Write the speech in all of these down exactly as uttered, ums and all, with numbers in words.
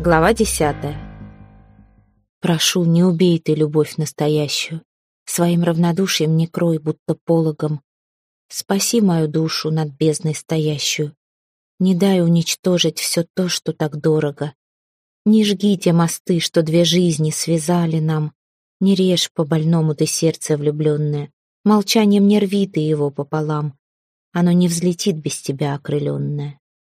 Глава десятая. Прошу, не убей ты любовь настоящую, своим равнодушием не крой, будто пологом. Спаси мою душу над бездной стоящую, не дай уничтожить все то, что так дорого. Не жги те мосты, что две жизни связали нам, не режь по больному ты сердце влюбленное, молчанием не рви ты его пополам, оно не взлетит без тебя окрыленное.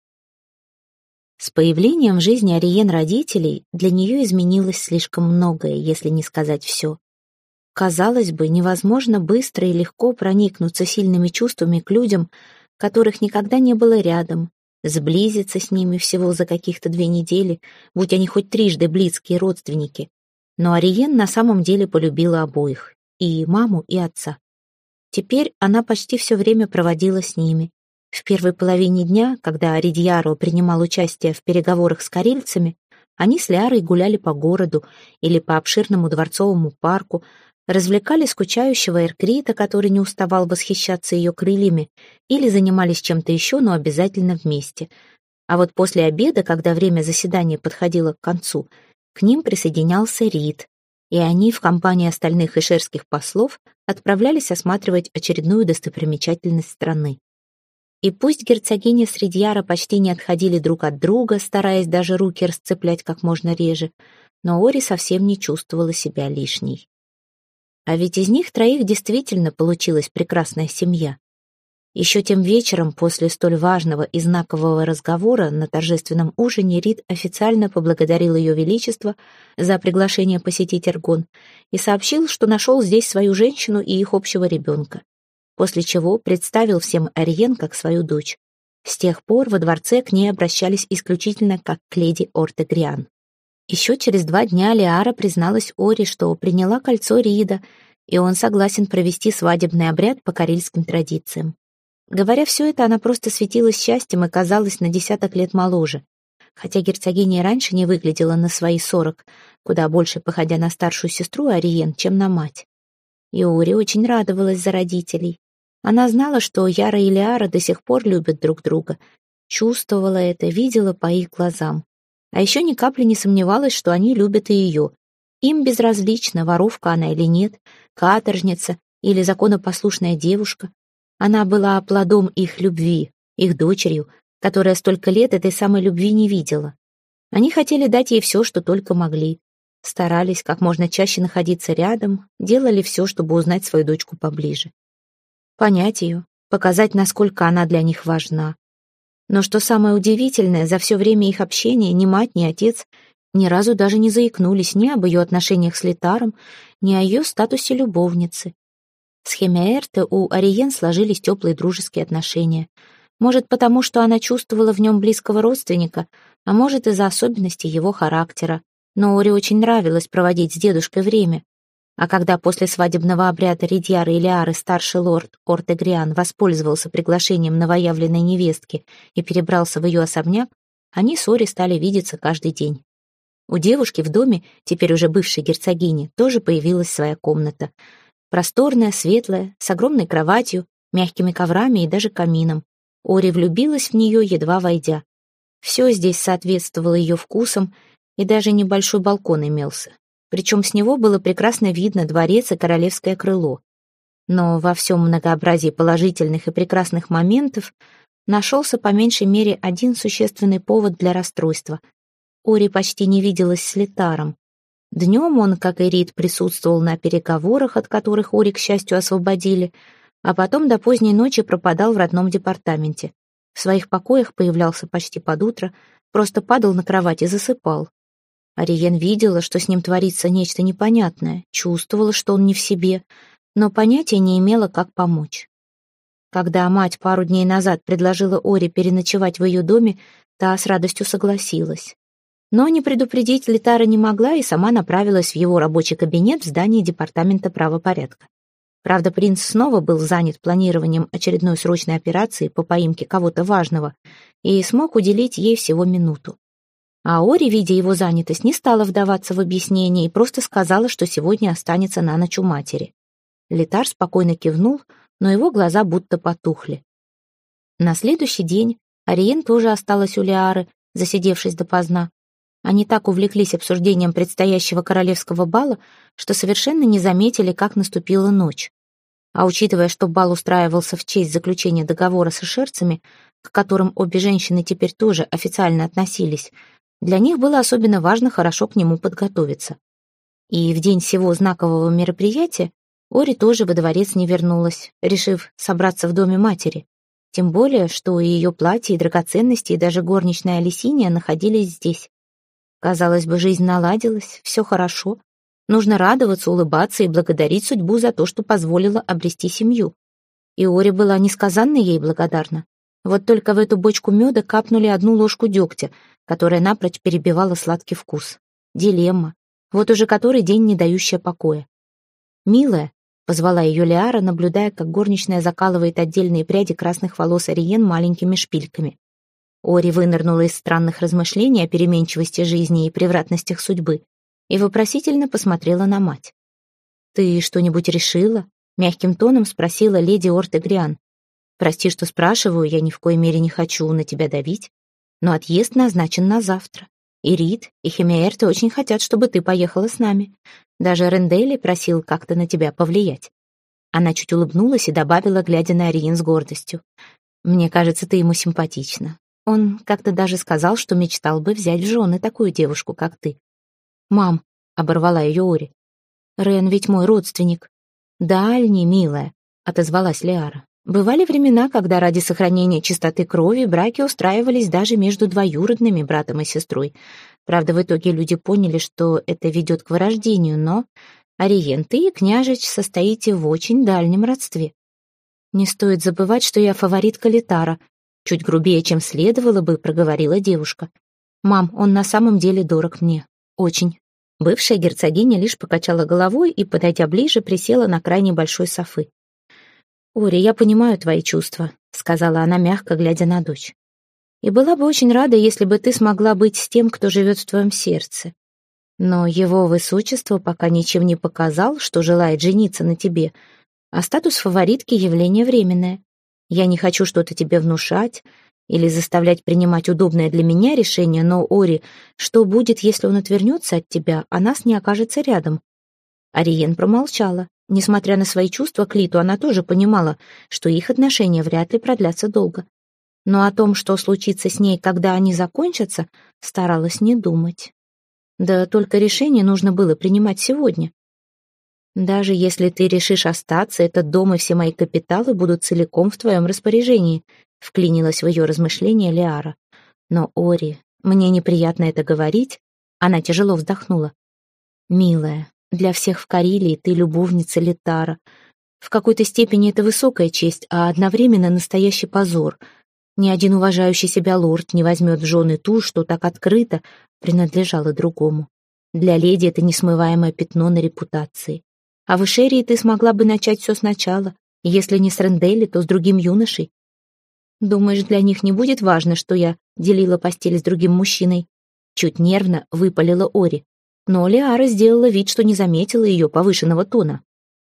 С появлением в жизни Ариен родителей для нее изменилось слишком многое, если не сказать все. Казалось бы, невозможно быстро и легко проникнуться сильными чувствами к людям, которых никогда не было рядом, сблизиться с ними всего за каких-то две недели, будь они хоть трижды близкие родственники. Но Ариен на самом деле полюбила обоих, и маму, и отца. Теперь она почти все время проводила с ними. В первой половине дня, когда Ридьяро принимал участие в переговорах с карельцами, они с Лиарой гуляли по городу или по обширному дворцовому парку, развлекали скучающего Эркрита, который не уставал восхищаться ее крыльями, или занимались чем-то еще, но обязательно вместе. А вот после обеда, когда время заседания подходило к концу, к ним присоединялся Рид, и они в компании остальных эшерских послов отправлялись осматривать очередную достопримечательность страны. И пусть герцогини с Ридьяро почти не отходили друг от друга, стараясь даже руки расцеплять как можно реже, но Ори совсем не чувствовала себя лишней. А ведь из них троих действительно получилась прекрасная семья. Еще тем вечером, после столь важного и знакового разговора на торжественном ужине, Рид официально поблагодарил Ее Величество за приглашение посетить Эргон и сообщил, что нашел здесь свою женщину и их общего ребенка, после чего представил всем Ариен как свою дочь. С тех пор во дворце к ней обращались исключительно как к леди Ортегриан. Еще через два дня Лиара призналась Ори, что приняла кольцо Рида, и он согласен провести свадебный обряд по карельским традициям. Говоря все это, она просто светилась счастьем и казалась на десяток лет моложе, хотя герцогиня и раньше не выглядела на свои сорок, куда больше походя на старшую сестру Ариен, чем на мать. И Ори очень радовалась за родителей. Она знала, что Яра и Лиара до сих пор любят друг друга, чувствовала это, видела по их глазам. А еще ни капли не сомневалась, что они любят и ее. Им безразлично, воровка она или нет, каторжница или законопослушная девушка. Она была плодом их любви, их дочерью, которая столько лет этой самой любви не видела. Они хотели дать ей все, что только могли. Старались как можно чаще находиться рядом, делали все, чтобы узнать свою дочку поближе. Понять ее, показать, насколько она для них важна. Но что самое удивительное, за все время их общения ни мать, ни отец ни разу даже не заикнулись ни об ее отношениях с Литаром, ни о ее статусе любовницы. С Хемеэрте у Ариен сложились теплые дружеские отношения. Может, потому что она чувствовала в нем близкого родственника, а может, из-за особенностей его характера. Но Ори очень нравилось проводить с дедушкой время. А когда после свадебного обряда Ридьяры и Лиары старший лорд Ортегриан воспользовался приглашением новоявленной невестки и перебрался в ее особняк, они с Ори стали видеться каждый день. У девушки в доме, теперь уже бывшей герцогини, тоже появилась своя комната. Просторная, светлая, с огромной кроватью, мягкими коврами и даже камином. Ори влюбилась в нее, едва войдя. Все здесь соответствовало ее вкусам, и даже небольшой балкон имелся. Причем с него было прекрасно видно дворец и королевское крыло. Но во всем многообразии положительных и прекрасных моментов нашелся по меньшей мере один существенный повод для расстройства. Ори почти не виделась с Литаром. Днем он, как и Рид, присутствовал на переговорах, от которых Ори, к счастью, освободили, а потом до поздней ночи пропадал в родном департаменте. В своих покоях появлялся почти под утро, просто падал на кровать и засыпал. Ариен видела, что с ним творится нечто непонятное, чувствовала, что он не в себе, но понятия не имела, как помочь. Когда мать пару дней назад предложила Ори переночевать в ее доме, та с радостью согласилась. Но не предупредить Литара не могла и сама направилась в его рабочий кабинет в здании департамента правопорядка. Правда, принц снова был занят планированием очередной срочной операции по поимке кого-то важного и смог уделить ей всего минуту. А Ори, видя его занятость, не стала вдаваться в объяснение и просто сказала, что сегодня останется на ночь у матери. Литар спокойно кивнул, но его глаза будто потухли. На следующий день Ариен тоже осталась у Лиары, засидевшись допоздна. Они так увлеклись обсуждением предстоящего королевского бала, что совершенно не заметили, как наступила ночь. А учитывая, что бал устраивался в честь заключения договора с эшерцами, к которым обе женщины теперь тоже официально относились, для них было особенно важно хорошо к нему подготовиться. И в день всего знакового мероприятия Ори тоже во дворец не вернулась, решив собраться в доме матери. Тем более, что и ее платье, и драгоценности, и даже горничная Алисиния находились здесь. Казалось бы, жизнь наладилась, все хорошо. Нужно радоваться, улыбаться и благодарить судьбу за то, что позволила обрести семью. И Ори была несказанно ей благодарна. Вот только в эту бочку меда капнули одну ложку дегтя, которая напрочь перебивала сладкий вкус. Дилемма. Вот уже который день не дающая покоя. «Милая», — позвала ее Лиара, наблюдая, как горничная закалывает отдельные пряди красных волос Ариен маленькими шпильками. Ори вынырнула из странных размышлений о переменчивости жизни и превратностях судьбы и вопросительно посмотрела на мать. «Ты что-нибудь решила?» — мягким тоном спросила леди Ортегриан. «Прости, что спрашиваю, я ни в коей мере не хочу на тебя давить, но отъезд назначен на завтра. И Рид, и Химеэрты очень хотят, чтобы ты поехала с нами. Даже Рендели просил как-то на тебя повлиять». Она чуть улыбнулась и добавила, глядя на Ариен с гордостью. «Мне кажется, ты ему симпатична. Он как-то даже сказал, что мечтал бы взять в жены такую девушку, как ты». «Мам», — оборвала ее Ори, — «Рен ведь мой родственник». «Дальний, милая», — отозвалась Лиара. «Бывали времена, когда ради сохранения чистоты крови браки устраивались даже между двоюродными братом и сестрой. Правда, в итоге люди поняли, что это ведет к вырождению, но Ариен, ты и княжич состоите в очень дальнем родстве. Не стоит забывать, что я фаворитка Литара», — чуть грубее, чем следовало бы, проговорила девушка. «Мам, он на самом деле дорог мне. Очень». Бывшая герцогиня лишь покачала головой и, подойдя ближе, присела на край небольшой софы. «Ори, я понимаю твои чувства», — сказала она, мягко глядя на дочь. «И была бы очень рада, если бы ты смогла быть с тем, кто живет в твоем сердце. Но его высочество пока ничем не показал, что желает жениться на тебе, а статус фаворитки — явление временное. Я не хочу что-то тебе внушать или заставлять принимать удобное для меня решение, но, Ори, что будет, если он отвернется от тебя, а нас не окажется рядом?» Ариен промолчала. Несмотря на свои чувства к Литу, она тоже понимала, что их отношения вряд ли продлятся долго. Но о том, что случится с ней, когда они закончатся, старалась не думать. Да только решение нужно было принимать сегодня. «Даже если ты решишь остаться, этот дом и все мои капиталы будут целиком в твоем распоряжении», — вклинилась в ее размышления Лиара. «Но, Ори, мне неприятно это говорить», — она тяжело вздохнула. «Милая, для всех в Карелии ты любовница Литара. В какой-то степени это высокая честь, а одновременно настоящий позор. Ни один уважающий себя лорд не возьмет в жены ту, что так открыто принадлежало другому. Для леди это несмываемое пятно на репутации. А в Эшерии ты смогла бы начать все сначала, если не с Ренделли, то с другим юношей. Думаешь, для них не будет важно, что я делила постель с другим мужчиной?» Чуть нервно выпалила Ори. Но Лиара сделала вид, что не заметила ее повышенного тона.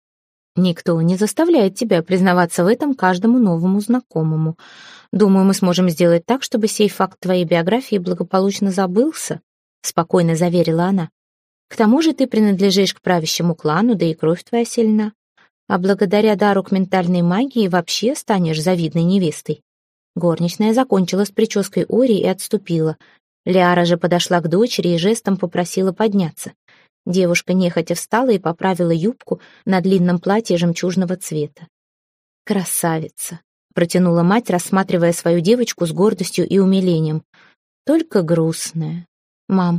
«Никто не заставляет тебя признаваться в этом каждому новому знакомому. Думаю, мы сможем сделать так, чтобы сей факт твоей биографии благополучно забылся», — спокойно заверила она. «К тому же ты принадлежишь к правящему клану, да и кровь твоя сильна. А благодаря дару к ментальной магии вообще станешь завидной невестой». Горничная закончила с прической Ори и отступила. Лиара же подошла к дочери и жестом попросила подняться. Девушка нехотя встала и поправила юбку на длинном платье жемчужного цвета. «Красавица!» — протянула мать, рассматривая свою девочку с гордостью и умилением. «Только грустная. Мам,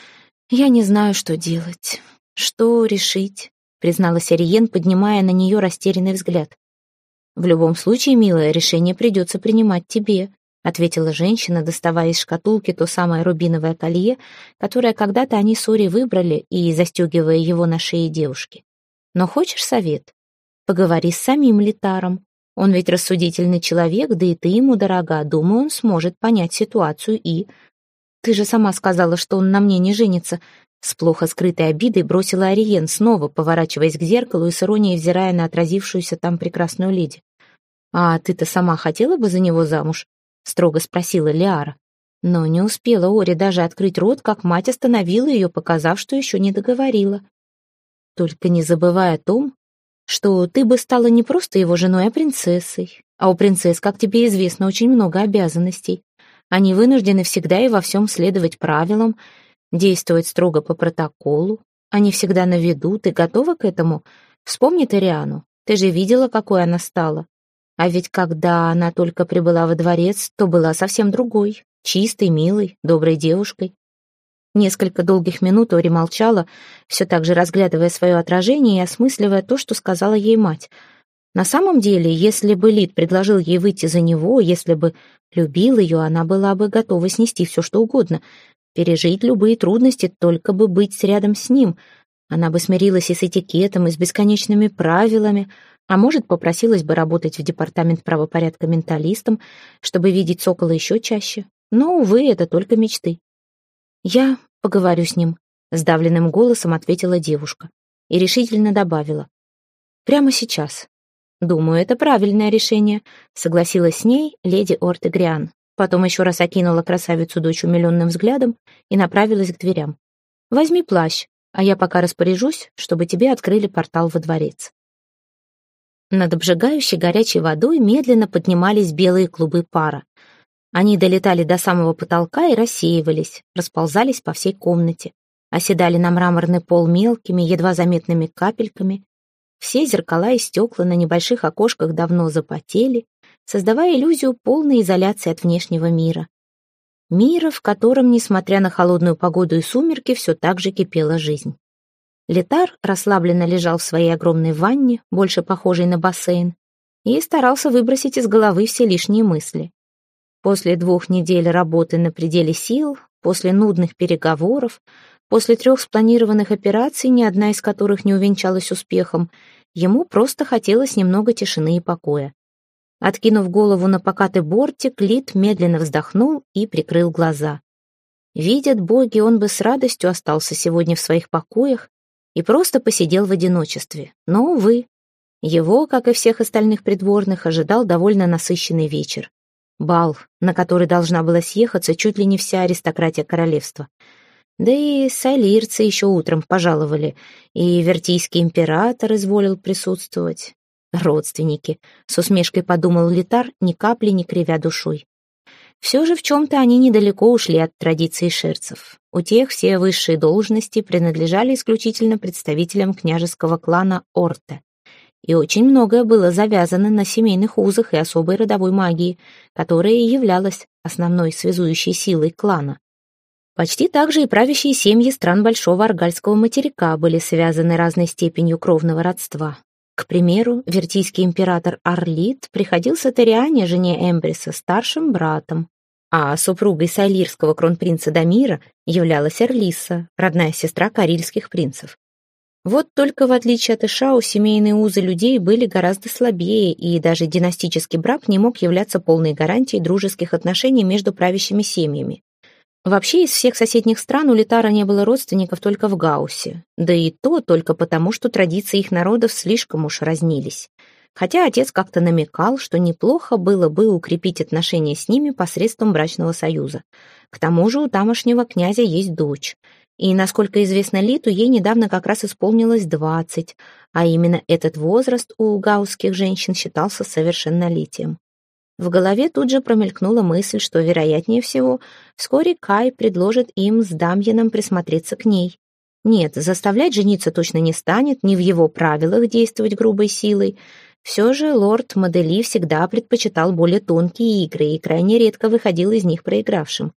я не знаю, что делать. Что решить?» — призналась Ариен, поднимая на нее растерянный взгляд. «В любом случае, милая, решение придется принимать тебе», — ответила женщина, доставая из шкатулки то самое рубиновое колье, которое когда-то они с Ори выбрали, и застегивая его на шее девушки. «Но хочешь совет? Поговори с самим Литаром. Он ведь рассудительный человек, да и ты ему дорога. Думаю, он сможет понять ситуацию и...» «Ты же сама сказала, что он на мне не женится», — с плохо скрытой обидой бросила Ариен, снова поворачиваясь к зеркалу и с иронией взирая на отразившуюся там прекрасную леди. «А ты-то сама хотела бы за него замуж?» — строго спросила Лиара. Но не успела Ори даже открыть рот, как мать остановила ее, показав, что еще не договорила. «Только не забывай о том, что ты бы стала не просто его женой, а принцессой. А у принцесс, как тебе известно, очень много обязанностей. Они вынуждены всегда и во всем следовать правилам, действовать строго по протоколу. Они всегда на виду. Ты готова к этому? Вспомни Ториану. Ты же видела, какой она стала. А ведь когда она только прибыла во дворец, то была совсем другой, чистой, милой, доброй девушкой». Несколько долгих минут Ори молчала, все так же разглядывая свое отражение и осмысливая то, что сказала ей мать. На самом деле, если бы Лид предложил ей выйти за него, если бы любил ее, она была бы готова снести все, что угодно, пережить любые трудности, только бы быть рядом с ним. Она бы смирилась и с этикетом, и с бесконечными правилами, а может, попросилась бы работать в департамент правопорядка менталистом, чтобы видеть сокола еще чаще. Но, увы, это только мечты. «Я поговорю с ним», — сдавленным голосом ответила девушка и решительно добавила. «Прямо сейчас». «Думаю, это правильное решение», — согласилась с ней леди Ортегриан. Потом еще раз окинула красавицу-дочь умиленным взглядом и направилась к дверям. «Возьми плащ, а я пока распоряжусь, чтобы тебе открыли портал во дворец». Над обжигающей горячей водой медленно поднимались белые клубы пара. Они долетали до самого потолка и рассеивались, расползались по всей комнате, оседали на мраморный пол мелкими, едва заметными капельками. Все зеркала и стекла на небольших окошках давно запотели, создавая иллюзию полной изоляции от внешнего мира. Мира, в котором, несмотря на холодную погоду и сумерки, все так же кипела жизнь. Летар расслабленно лежал в своей огромной ванне, больше похожей на бассейн, и старался выбросить из головы все лишние мысли. После двух недель работы на пределе сил, после нудных переговоров, после трех спланированных операций, ни одна из которых не увенчалась успехом, ему просто хотелось немного тишины и покоя. Откинув голову на покатый бортик, Лид медленно вздохнул и прикрыл глаза. Видят боги, он бы с радостью остался сегодня в своих покоях и просто посидел в одиночестве. Но, увы, его, как и всех остальных придворных, ожидал довольно насыщенный вечер. Бал, на который должна была съехаться чуть ли не вся аристократия королевства. Да и сайлирцы еще утром пожаловали, и вертийский император изволил присутствовать. Родственники, с усмешкой подумал Летар, ни капли не кривя душой. Все же в чем-то они недалеко ушли от традиций шерцев. У тех все высшие должности принадлежали исключительно представителям княжеского клана Орте. И очень многое было завязано на семейных узах и особой родовой магии, которая и являлась основной связующей силой клана. Почти так же и правящие семьи стран Большого Аргальского материка были связаны разной степенью кровного родства. К примеру, вертийский император Арлит приходился Ториане, жене Эмбриса, старшим братом, а супругой сайлирского кронпринца Дамира являлась Эрлиса, родная сестра карельских принцев. Вот только в отличие от Ишау, семейные узы людей были гораздо слабее, и даже династический брак не мог являться полной гарантией дружеских отношений между правящими семьями. Вообще, из всех соседних стран у Летара не было родственников только в Гауссе, да и то только потому, что традиции их народов слишком уж разнились. Хотя отец как-то намекал, что неплохо было бы укрепить отношения с ними посредством брачного союза. К тому же у тамошнего князя есть дочь. И, насколько известно Литу, ей недавно как раз исполнилось двадцать, а именно этот возраст у гаусских женщин считался совершеннолетием. В голове тут же промелькнула мысль, что, вероятнее всего, вскоре Кай предложит им с Дамьеном присмотреться к ней. Нет, заставлять жениться точно не станет, не в его правилах действовать грубой силой. Все же лорд Модели всегда предпочитал более тонкие игры и крайне редко выходил из них проигравшим.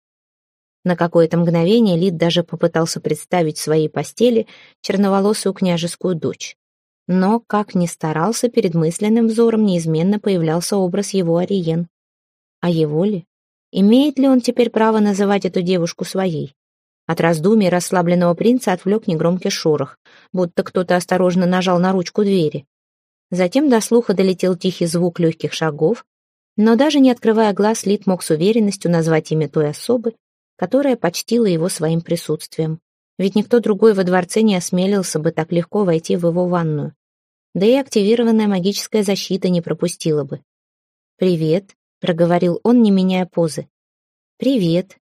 На какое-то мгновение Лид даже попытался представить в своей постели черноволосую княжескую дочь. Но, как ни старался, перед мысленным взором неизменно появлялся образ его Ариен. А его ли? Имеет ли он теперь право называть эту девушку своей? От раздумий расслабленного принца отвлек негромкий шорох, будто кто-то осторожно нажал на ручку двери. Затем до слуха долетел тихий звук легких шагов, но даже не открывая глаз, Лид мог с уверенностью назвать имя той особы, которая почтила его своим присутствием. Ведь никто другой во дворце не осмелился бы так легко войти в его ванную. Да и активированная магическая защита не пропустила бы. «Привет», — проговорил он, не меняя позы. «Привет»,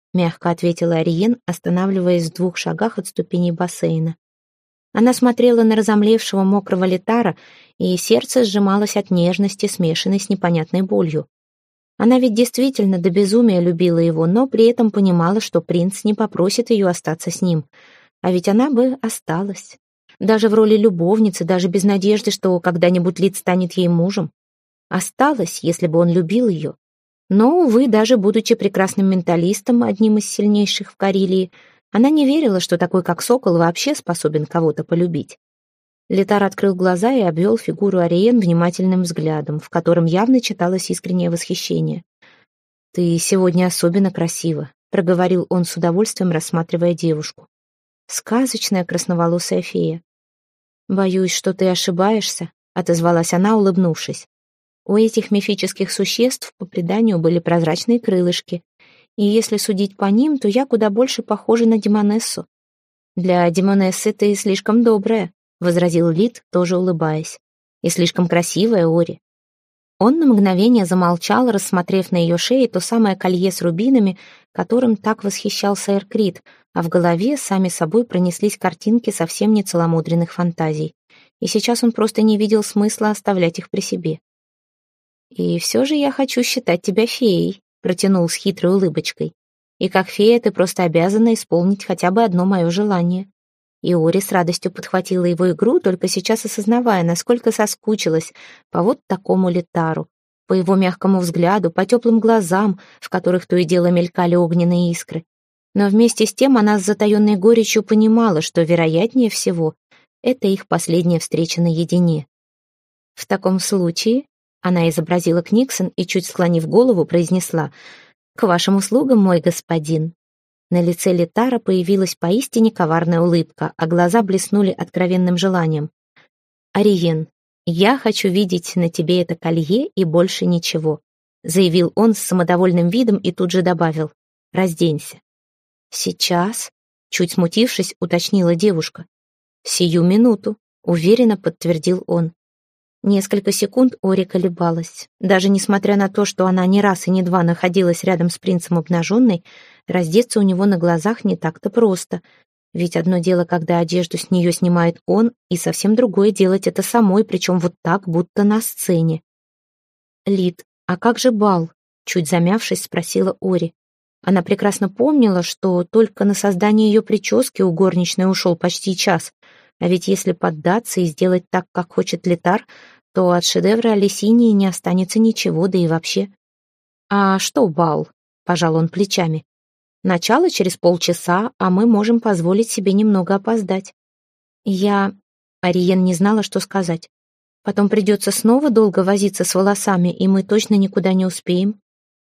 — мягко ответила Ариен, останавливаясь в двух шагах от ступеней бассейна. Она смотрела на разомлевшего мокрого Летара, и сердце сжималось от нежности, смешанной с непонятной болью. Она ведь действительно до безумия любила его, но при этом понимала, что принц не попросит ее остаться с ним. А ведь она бы осталась. Даже в роли любовницы, даже без надежды, что когда-нибудь Лид станет ей мужем. Осталась, если бы он любил ее. Но, увы, даже будучи прекрасным менталистом, одним из сильнейших в Карелии, она не верила, что такой, как Сокол, вообще способен кого-то полюбить. Летар открыл глаза и обвел фигуру Ариен внимательным взглядом, в котором явно читалось искреннее восхищение. «Ты сегодня особенно красива», — проговорил он с удовольствием, рассматривая девушку. «Сказочная красноволосая фея». «Боюсь, что ты ошибаешься», — отозвалась она, улыбнувшись. У этих мифических существ по преданию были прозрачные крылышки, и если судить по ним, то я куда больше похожа на демонессу. «Для демонессы ты слишком добрая», — возразил Лид, тоже улыбаясь. «И слишком красивая, Ори». Он на мгновение замолчал, рассмотрев на ее шее то самое колье с рубинами, которым так восхищался Эркрит, а в голове сами собой пронеслись картинки совсем не целомудренных фантазий. И сейчас он просто не видел смысла оставлять их при себе. «И все же я хочу считать тебя феей», — протянул с хитрой улыбочкой. «И как фея ты просто обязана исполнить хотя бы одно мое желание». И Ори с радостью подхватила его игру, только сейчас осознавая, насколько соскучилась по вот такому Летару, по его мягкому взгляду, по теплым глазам, в которых то и дело мелькали огненные искры. Но вместе с тем она с затаенной горечью понимала, что, вероятнее всего, это их последняя встреча наедине. «В таком случае...» — она изобразила Книксон и, чуть склонив голову, произнесла: «К вашим услугам, мой господин». На лице Летара появилась поистине коварная улыбка, а глаза блеснули откровенным желанием. «Ариен, я хочу видеть на тебе это колье и больше ничего», заявил он с самодовольным видом и тут же добавил: «Разденься». «Сейчас?» — чуть смутившись, уточнила девушка. «Сию минуту», — уверенно подтвердил он. Несколько секунд Ори колебалась. Даже несмотря на то, что она не раз и не два находилась рядом с принцем обнаженной, раздеться у него на глазах не так-то просто. Ведь одно дело, когда одежду с нее снимает он, и совсем другое делать это самой, причем вот так, будто на сцене. «Лид, а как же бал?» — чуть замявшись, спросила Ори. Она прекрасно помнила, что только на создание ее прически у горничной ушел почти час, а ведь если поддаться и сделать так, как хочет Летар, то от шедевра Алисинии не останется ничего, да и вообще. «А что бал?» — пожал он плечами. «Начало через полчаса, а мы можем позволить себе немного опоздать». «Я...» — Ариен не знала, что сказать. «Потом придется снова долго возиться с волосами, и мы точно никуда не успеем».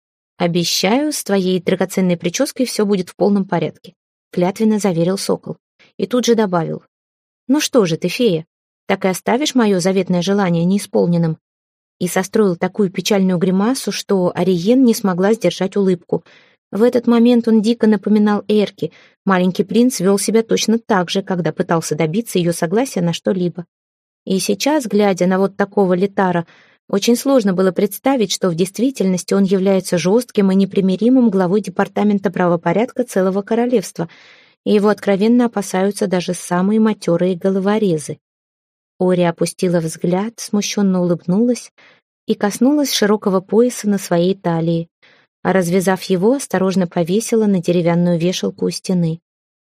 «Обещаю, с твоей драгоценной прической все будет в полном порядке», — клятвенно заверил Сокол. И тут же добавил: «Ну что же ты, фея, так и оставишь мое заветное желание неисполненным?» И состроил такую печальную гримасу, что Ариен не смогла сдержать улыбку. В этот момент он дико напоминал Эрки. Маленький принц вел себя точно так же, когда пытался добиться ее согласия на что-либо. И сейчас, глядя на вот такого Летара, очень сложно было представить, что в действительности он является жестким и непримиримым главой департамента правопорядка целого королевства, и его откровенно опасаются даже самые матерые головорезы. Ори опустила взгляд, смущенно улыбнулась и коснулась широкого пояса на своей талии, а, развязав его, осторожно повесила на деревянную вешалку у стены.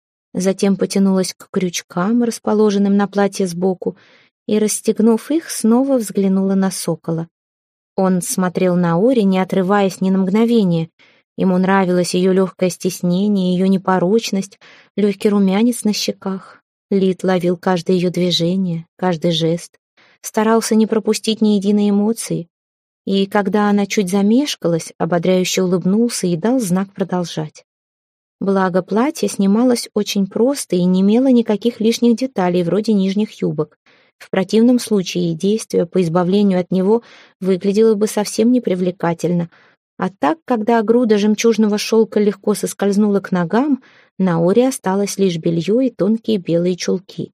Затем потянулась к крючкам, расположенным на платье сбоку, и, расстегнув их, снова взглянула на Сокола. Он смотрел на Ори, не отрываясь ни на мгновение. Ему нравилось ее легкое стеснение, ее непорочность, легкий румянец на щеках. Лид ловил каждое ее движение, каждый жест, старался не пропустить ни единой эмоции. И когда она чуть замешкалась, ободряюще улыбнулся и дал знак продолжать. Благо, платье снималось очень просто и не имело никаких лишних деталей, вроде нижних юбок. В противном случае действие по избавлению от него выглядело бы совсем непривлекательно. А так, когда груда жемчужного шелка легко соскользнула к ногам, на Ори осталось лишь белье и тонкие белые чулки.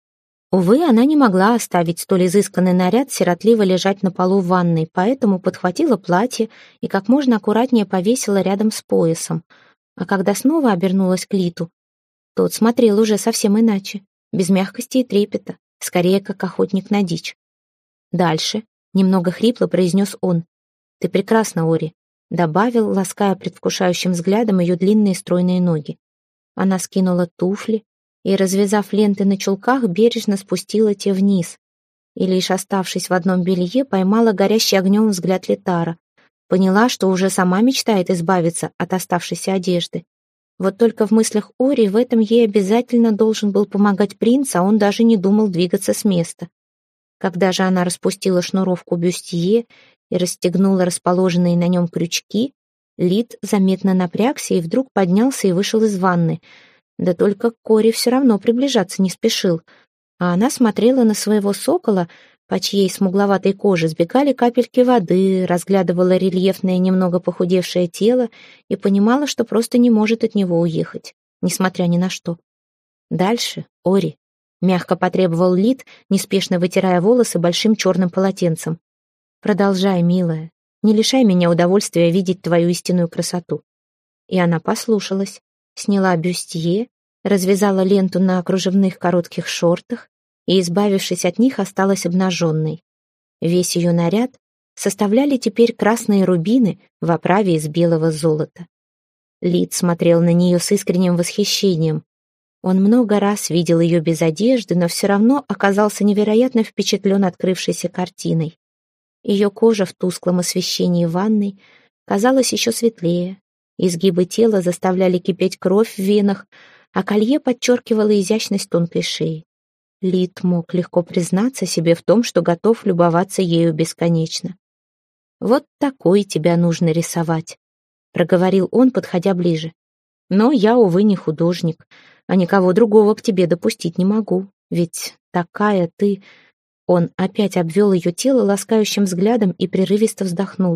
Увы, она не могла оставить столь изысканный наряд сиротливо лежать на полу в ванной, поэтому подхватила платье и как можно аккуратнее повесила рядом с поясом. А когда снова обернулась к Литу, тот смотрел уже совсем иначе, без мягкости и трепета, скорее как охотник на дичь. «Дальше», — немного хрипло произнес он. «Ты прекрасна, Ори», — добавил, лаская предвкушающим взглядом ее длинные стройные ноги. Она скинула туфли и, развязав ленты на чулках, бережно спустила те вниз. И лишь оставшись в одном белье, поймала горящий огнем взгляд Литара. Поняла, что уже сама мечтает избавиться от оставшейся одежды. Вот только в мыслях Ори в этом ей обязательно должен был помогать принц, а он даже не думал двигаться с места. Когда же она распустила шнуровку бюстье и расстегнула расположенные на нем крючки, Лит заметно напрягся и вдруг поднялся и вышел из ванны. Да только к Ори все равно приближаться не спешил, а она смотрела на своего сокола, по чьей смугловатой коже сбегали капельки воды, разглядывала рельефное, немного похудевшее тело и понимала, что просто не может от него уехать, несмотря ни на что. «Дальше, Ори», — мягко потребовал Лит, неспешно вытирая волосы большим черным полотенцем. «Продолжай, милая, не лишай меня удовольствия видеть твою истинную красоту». И она послушалась, сняла бюстье, развязала ленту на кружевных коротких шортах и, избавившись от них, осталась обнаженной. Весь ее наряд составляли теперь красные рубины в оправе из белого золота. Лид смотрел на нее с искренним восхищением. Он много раз видел ее без одежды, но все равно оказался невероятно впечатлен открывшейся картиной. Ее кожа в тусклом освещении ванной казалась еще светлее, изгибы тела заставляли кипеть кровь в венах, а колье подчеркивало изящность тонкой шеи. Лид мог легко признаться себе в том, что готов любоваться ею бесконечно. «Вот такой тебя нужно рисовать», — проговорил он, подходя ближе. «Но я, увы, не художник, а никого другого к тебе допустить не могу, ведь такая ты...» Он опять обвел ее тело ласкающим взглядом и прерывисто вздохнул.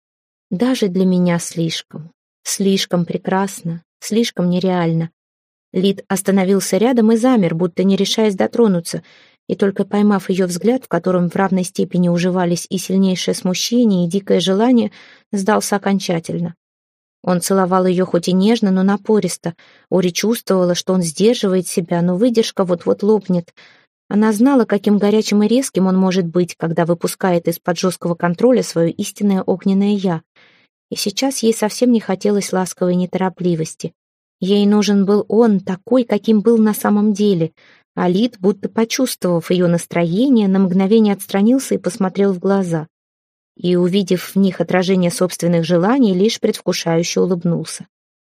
«Даже для меня слишком, слишком прекрасно, слишком нереально». Лид остановился рядом и замер, будто не решаясь дотронуться, и только поймав ее взгляд, в котором в равной степени уживались и сильнейшее смущение, и дикое желание, сдался окончательно. Он целовал ее хоть и нежно, но напористо. Ори чувствовала, что он сдерживает себя, но выдержка вот-вот лопнет. Она знала, каким горячим и резким он может быть, когда выпускает из-под жесткого контроля свое истинное огненное «я». И сейчас ей совсем не хотелось ласковой неторопливости. Ей нужен был он, такой, каким был на самом деле. А Лид, будто почувствовав ее настроение, на мгновение отстранился и посмотрел в глаза. И, увидев в них отражение собственных желаний, лишь предвкушающе улыбнулся.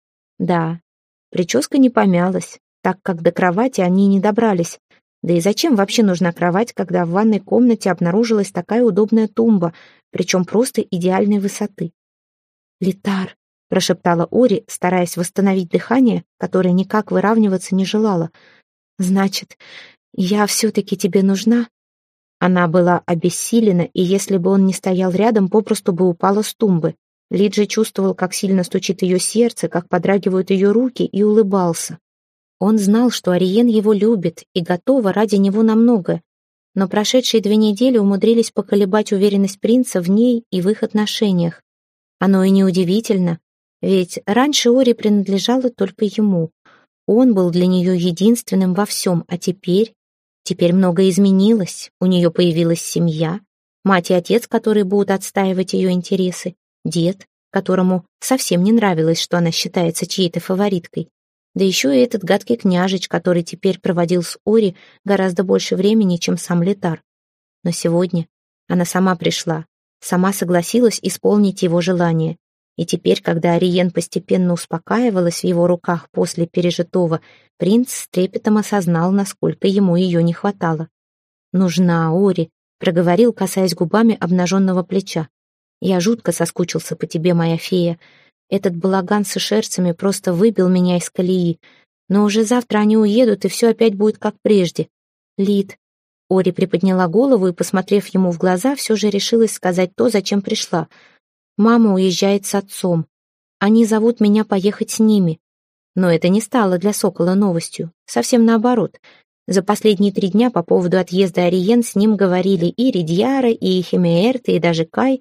Да, прическа не помялась, так как до кровати они не добрались. Да и зачем вообще нужна кровать, когда в ванной комнате обнаружилась такая удобная тумба, причем просто идеальной высоты? «Литар», — прошептала Ори, стараясь восстановить дыхание, которое никак выравниваться не желало. «Значит, я все-таки тебе нужна?» Она была обессилена, и если бы он не стоял рядом, попросту бы упала с тумбы. Лид же чувствовал, как сильно стучит ее сердце, как подрагивают ее руки, и улыбался. Он знал, что Ариен его любит и готова ради него на многое, но прошедшие две недели умудрились поколебать уверенность принца в ней и в их отношениях. Оно и неудивительно, ведь раньше Ори принадлежала только ему. Он был для нее единственным во всем, а теперь... Теперь многое изменилось, у нее появилась семья, мать и отец, которые будут отстаивать ее интересы, дед, которому совсем не нравилось, что она считается чьей-то фавориткой, да еще и этот гадкий княжич, который теперь проводил с Ори гораздо больше времени, чем сам Литар. Но сегодня она сама пришла, сама согласилась исполнить его желание. И теперь, когда Ариен постепенно успокаивалась в его руках после пережитого, принц с трепетом осознал, насколько ему ее не хватало. «Нужна, Ори», — проговорил, касаясь губами обнаженного плеча. «Я жутко соскучился по тебе, моя фея. Этот балаган с шерцами просто выбил меня из колеи. Но уже завтра они уедут, и все опять будет как прежде. Лид». Ори приподняла голову и, посмотрев ему в глаза, все же решилась сказать то, зачем пришла. «Мама уезжает с отцом. Они зовут меня поехать с ними». Но это не стало для Сокола новостью. Совсем наоборот. За последние три дня по поводу отъезда Ариен с ним говорили и Ридьяра, и Химеэрты, и даже Кай.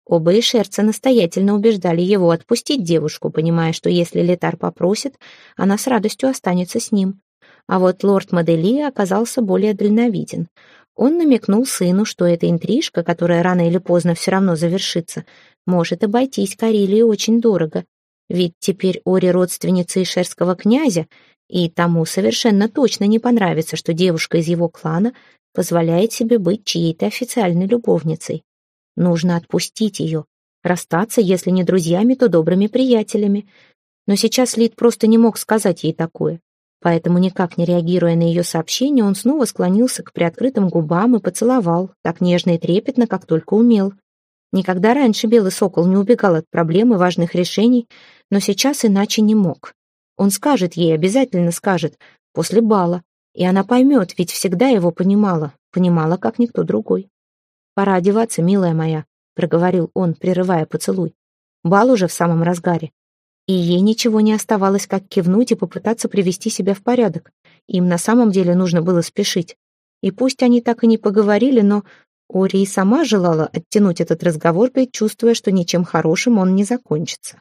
Оба эшерца настоятельно убеждали его отпустить девушку, понимая, что если Летар попросит, она с радостью останется с ним. А вот лорд Модели оказался более дальновиден. Он намекнул сыну, что эта интрижка, которая рано или поздно все равно завершится, может обойтись Карелии очень дорого. Ведь теперь Ори родственница эшерского князя, и тому совершенно точно не понравится, что девушка из его клана позволяет себе быть чьей-то официальной любовницей. Нужно отпустить ее, расстаться, если не друзьями, то добрыми приятелями. Но сейчас Лид просто не мог сказать ей такое. Поэтому, никак не реагируя на ее сообщение, он снова склонился к приоткрытым губам и поцеловал, так нежно и трепетно, как только умел. Никогда раньше белый сокол не убегал от проблем и важных решений, но сейчас иначе не мог. Он скажет ей, обязательно скажет, после бала, и она поймет, ведь всегда его понимала, понимала, как никто другой. «Пора одеваться, милая моя», — проговорил он, прерывая поцелуй. «Бал уже в самом разгаре». И ей ничего не оставалось, как кивнуть и попытаться привести себя в порядок. Им на самом деле нужно было спешить. И пусть они так и не поговорили, но Ори и сама желала оттянуть этот разговор, предчувствуя, что ничем хорошим он не закончится.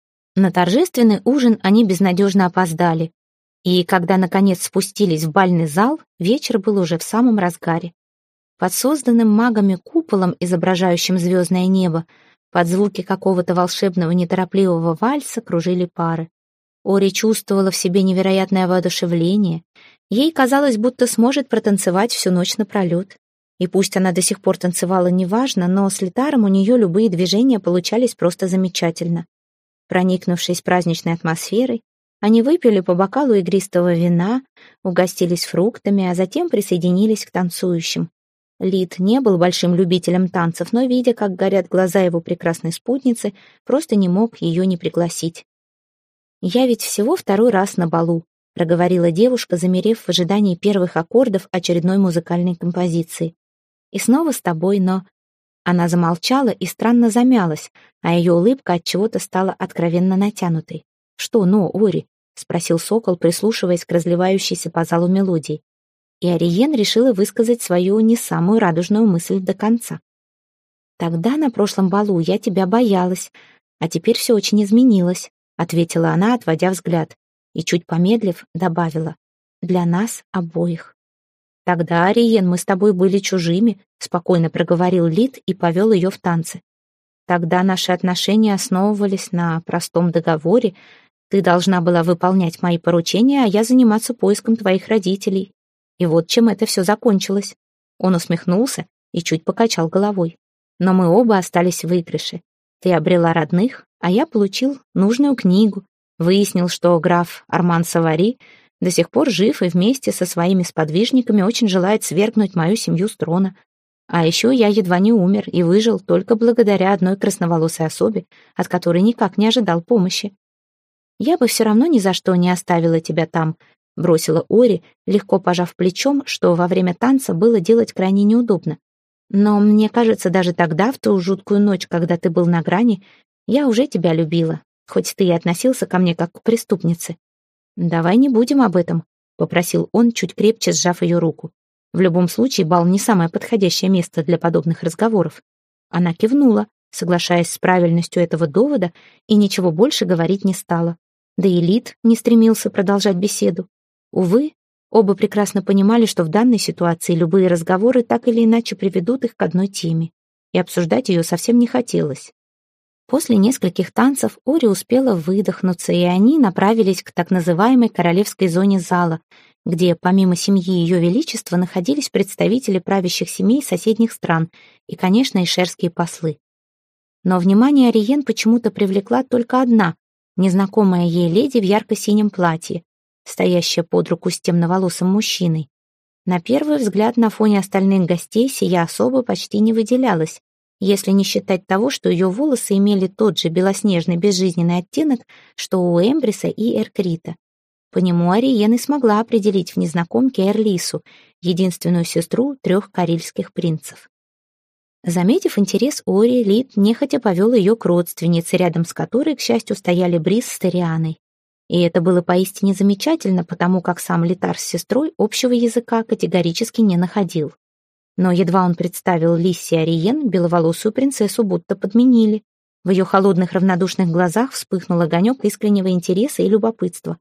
На торжественный ужин они безнадежно опоздали. И когда, наконец, спустились в бальный зал, вечер был уже в самом разгаре. Под созданным магами куполом, изображающим звездное небо, под звуки какого-то волшебного неторопливого вальса кружили пары. Ори чувствовала в себе невероятное воодушевление. Ей казалось, будто сможет протанцевать всю ночь напролет. И пусть она до сих пор танцевала неважно, но с Летаром у нее любые движения получались просто замечательно. Проникнувшись праздничной атмосферой, они выпили по бокалу игристого вина, угостились фруктами, а затем присоединились к танцующим. Лид не был большим любителем танцев, но, видя, как горят глаза его прекрасной спутницы, просто не мог ее не пригласить. «Я ведь всего второй раз на балу», — проговорила девушка, замерев в ожидании первых аккордов очередной музыкальной композиции. «И снова с тобой, но...» Она замолчала и странно замялась, а ее улыбка отчего-то стала откровенно натянутой. «Что, но, Ори?» — спросил сокол, прислушиваясь к разливающейся по залу мелодии. И Ариен решила высказать свою не самую радужную мысль до конца. «Тогда на прошлом балу я тебя боялась, а теперь все очень изменилось», — ответила она, отводя взгляд, и, чуть помедлив, добавила: «для нас обоих». «Тогда, Ариен, мы с тобой были чужими», — спокойно проговорил Лид и повел ее в танцы. «Тогда наши отношения основывались на простом договоре. Ты должна была выполнять мои поручения, а я заниматься поиском твоих родителей. И вот чем это все закончилось». Он усмехнулся и чуть покачал головой. «Но мы оба остались в выигрыше. Ты обрела родных, а я получил нужную книгу. Выяснил, что граф Арман Савари до сих пор жив и вместе со своими сподвижниками очень желает свергнуть мою семью с трона. А еще я едва не умер и выжил только благодаря одной красноволосой особе, от которой никак не ожидал помощи. Я бы все равно ни за что не оставила тебя там», — бросила Ори, легко пожав плечом, что во время танца было делать крайне неудобно. «Но мне кажется, даже тогда, в ту жуткую ночь, когда ты был на грани, я уже тебя любила, хоть ты и относился ко мне как к преступнице». «Давай не будем об этом», — попросил он, чуть крепче сжав ее руку. «В любом случае, бал не самое подходящее место для подобных разговоров». Она кивнула, соглашаясь с правильностью этого довода, и ничего больше говорить не стала. Да и Лид не стремился продолжать беседу. Увы, оба прекрасно понимали, что в данной ситуации любые разговоры так или иначе приведут их к одной теме, и обсуждать ее совсем не хотелось. После нескольких танцев Ори успела выдохнуться, и они направились к так называемой королевской зоне зала, где помимо семьи Ее Величества находились представители правящих семей соседних стран и, конечно, эшерские послы. Но внимание Ариен почему-то привлекла только одна, незнакомая ей леди в ярко-синем платье, стоящая под руку с темноволосым мужчиной. На первый взгляд на фоне остальных гостей сия особа почти не выделялась, если не считать того, что ее волосы имели тот же белоснежный безжизненный оттенок, что у Эмбриса и Эркрита. По нему Ариен и смогла определить в незнакомке Эрлису, единственную сестру трех карельских принцев. Заметив интерес Ори, Лид нехотя повел ее к родственнице, рядом с которой, к счастью, стояли Брис с Торианой. И это было поистине замечательно, потому как сам Летар с сестрой общего языка категорически не находил. Но едва он представил Лиссе Ариен, беловолосую принцессу будто подменили. В ее холодных равнодушных глазах вспыхнул огонек искреннего интереса и любопытства.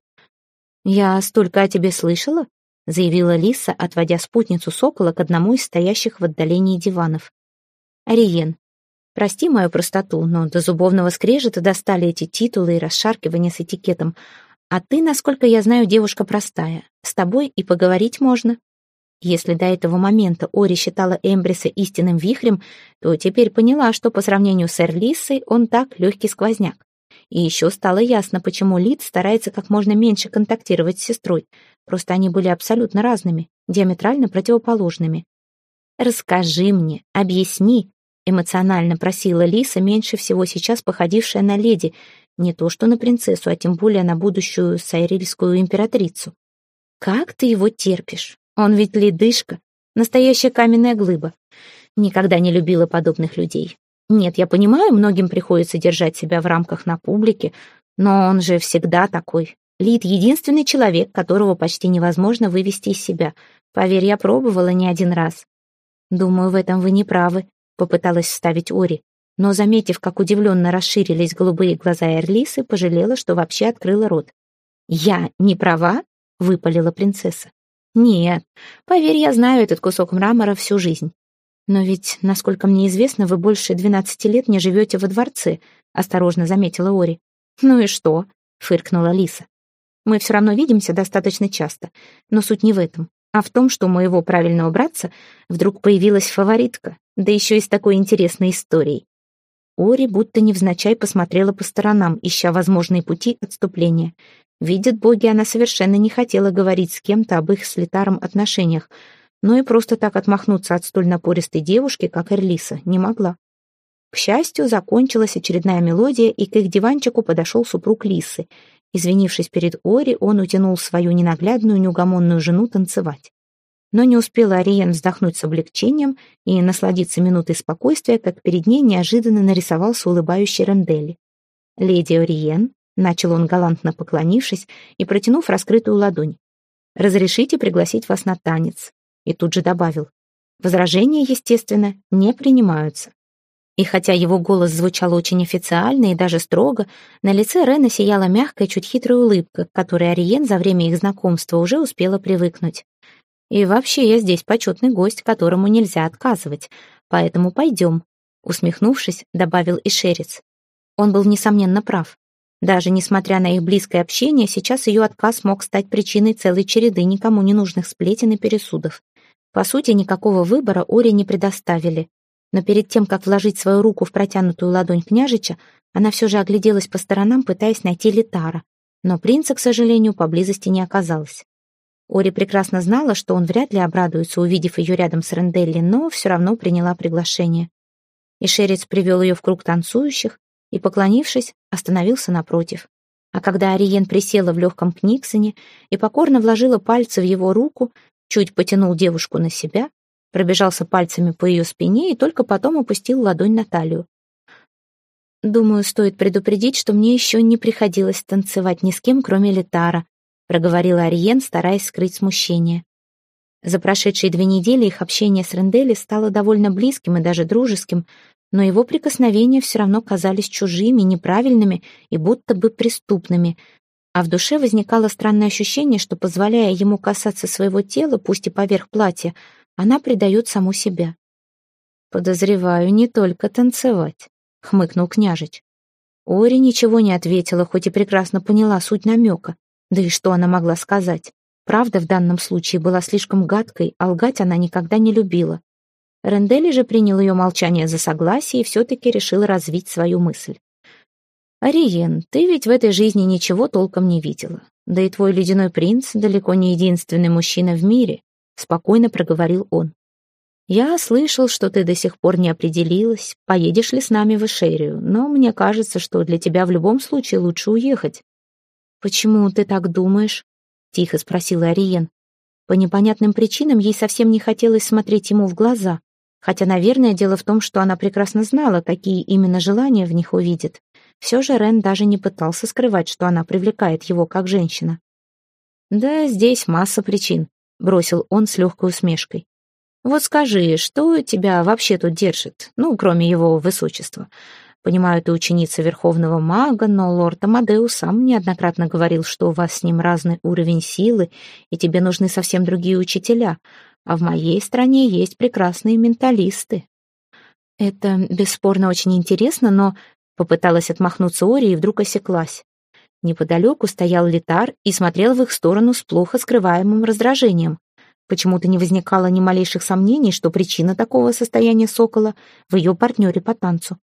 «Я столько о тебе слышала», — заявила Лисса, отводя спутницу сокола к одному из стоящих в отдалении диванов. «Ариен, прости мою простоту, но до зубовного скрежета достали эти титулы и расшаркивания с этикетом. А ты, насколько я знаю, девушка простая. С тобой и поговорить можно». Если до этого момента Ори считала Эмбриса истинным вихрем, то теперь поняла, что по сравнению с Эрлиссой он так легкий сквозняк. И еще стало ясно, почему Лид старается как можно меньше контактировать с сестрой. Просто они были абсолютно разными, диаметрально противоположными. «Расскажи мне, объясни», — эмоционально просила Лиса, меньше всего сейчас походившая на леди, не то что на принцессу, а тем более на будущую сайрильскую императрицу. «Как ты его терпишь? Он ведь ледышка, настоящая каменная глыба. Никогда не любила подобных людей. Нет, я понимаю, многим приходится держать себя в рамках на публике, но он же всегда такой. Лид — единственный человек, которого почти невозможно вывести из себя. Поверь, я пробовала не один раз». «Думаю, в этом вы не правы», — попыталась вставить Ори, но, заметив, как удивленно расширились голубые глаза Эрлисы, пожалела, что вообще открыла рот. «Я не права?» — выпалила принцесса. «Нет, поверь, я знаю этот кусок мрамора всю жизнь. Но ведь, насколько мне известно, вы больше двенадцати лет не живете во дворце», — осторожно заметила Ори. «Ну и что?» — фыркнула Лиса. «Мы все равно видимся достаточно часто, но суть не в этом, а в том, что у моего правильного братца вдруг появилась фаворитка, да еще и с такой интересной историей». Ори будто невзначай посмотрела по сторонам, ища возможные пути отступления. Видят боги, она совершенно не хотела говорить с кем-то об их с Литаром отношениях, но и просто так отмахнуться от столь напористой девушки, как Эрлиса, не могла. К счастью, закончилась очередная мелодия, и к их диванчику подошел супруг Лисы. Извинившись перед Ори, он утянул свою ненаглядную, неугомонную жену танцевать. Но не успела Ариен вздохнуть с облегчением и насладиться минутой спокойствия, как перед ней неожиданно нарисовался улыбающий Ренделли. «Леди Ариен», — начал он, галантно поклонившись и протянув раскрытую ладонь, «разрешите пригласить вас на танец». И тут же добавил: «Возражения, естественно, не принимаются». И хотя его голос звучал очень официально и даже строго, на лице Рена сияла мягкая, чуть хитрая улыбка, к которой Ариен за время их знакомства уже успела привыкнуть. «И вообще я здесь почетный гость, которому нельзя отказывать, поэтому пойдем», — усмехнувшись, добавил и Шерец. Он был, несомненно, прав. Даже несмотря на их близкое общение, сейчас ее отказ мог стать причиной целой череды никому не нужных сплетен и пересудов. По сути, никакого выбора Ори не предоставили. Но перед тем, как вложить свою руку в протянутую ладонь княжича, она все же огляделась по сторонам, пытаясь найти Литара. Но принца, к сожалению, поблизости не оказалось. Ори прекрасно знала, что он вряд ли обрадуется, увидев ее рядом с Ренделли, но все равно приняла приглашение. И Шерец привел ее в круг танцующих и, поклонившись, остановился напротив. А когда Ариен присела в легком книксоне и покорно вложила пальцы в его руку, чуть потянул девушку на себя, пробежался пальцами по ее спине и только потом опустил ладонь на талию. «Думаю, стоит предупредить, что мне еще не приходилось танцевать ни с кем, кроме Литара», проговорила Ариен, стараясь скрыть смущение. За прошедшие две недели их общение с Ренделли стало довольно близким и даже дружеским, но его прикосновения все равно казались чужими, неправильными и будто бы преступными, а в душе возникало странное ощущение, что, позволяя ему касаться своего тела, пусть и поверх платья, она предает саму себя. «Подозреваю, не только танцевать», — хмыкнул княжич. Ори ничего не ответила, хоть и прекрасно поняла суть намека. Да и что она могла сказать? Правда в данном случае была слишком гадкой, а лгать она никогда не любила. Ренделли же принял ее молчание за согласие и все-таки решил развить свою мысль. «Ариен, ты ведь в этой жизни ничего толком не видела. Да и твой ледяной принц далеко не единственный мужчина в мире», — спокойно проговорил он. «Я слышал, что ты до сих пор не определилась, поедешь ли с нами в Эшерию, но мне кажется, что для тебя в любом случае лучше уехать». «Почему ты так думаешь?» — тихо спросила Ариен. По непонятным причинам ей совсем не хотелось смотреть ему в глаза, хотя, наверное, дело в том, что она прекрасно знала, какие именно желания в них увидит. Все же Рен даже не пытался скрывать, что она привлекает его как женщина. «Да, здесь масса причин», — бросил он с легкой усмешкой. Вот скажи, что тебя вообще тут держит? Ну, кроме его высочества. Понимаю, ты ученица верховного мага, но лорд Амадеус сам неоднократно говорил, что у вас с ним разный уровень силы, и тебе нужны совсем другие учителя. А в моей стране есть прекрасные менталисты. Это бесспорно очень интересно, но попыталась отмахнуться Ори и вдруг осеклась. Неподалеку стоял Литар и смотрел в их сторону с плохо скрываемым раздражением. Почему-то не возникало ни малейших сомнений, что причина такого состояния сокола в ее партнере по танцу.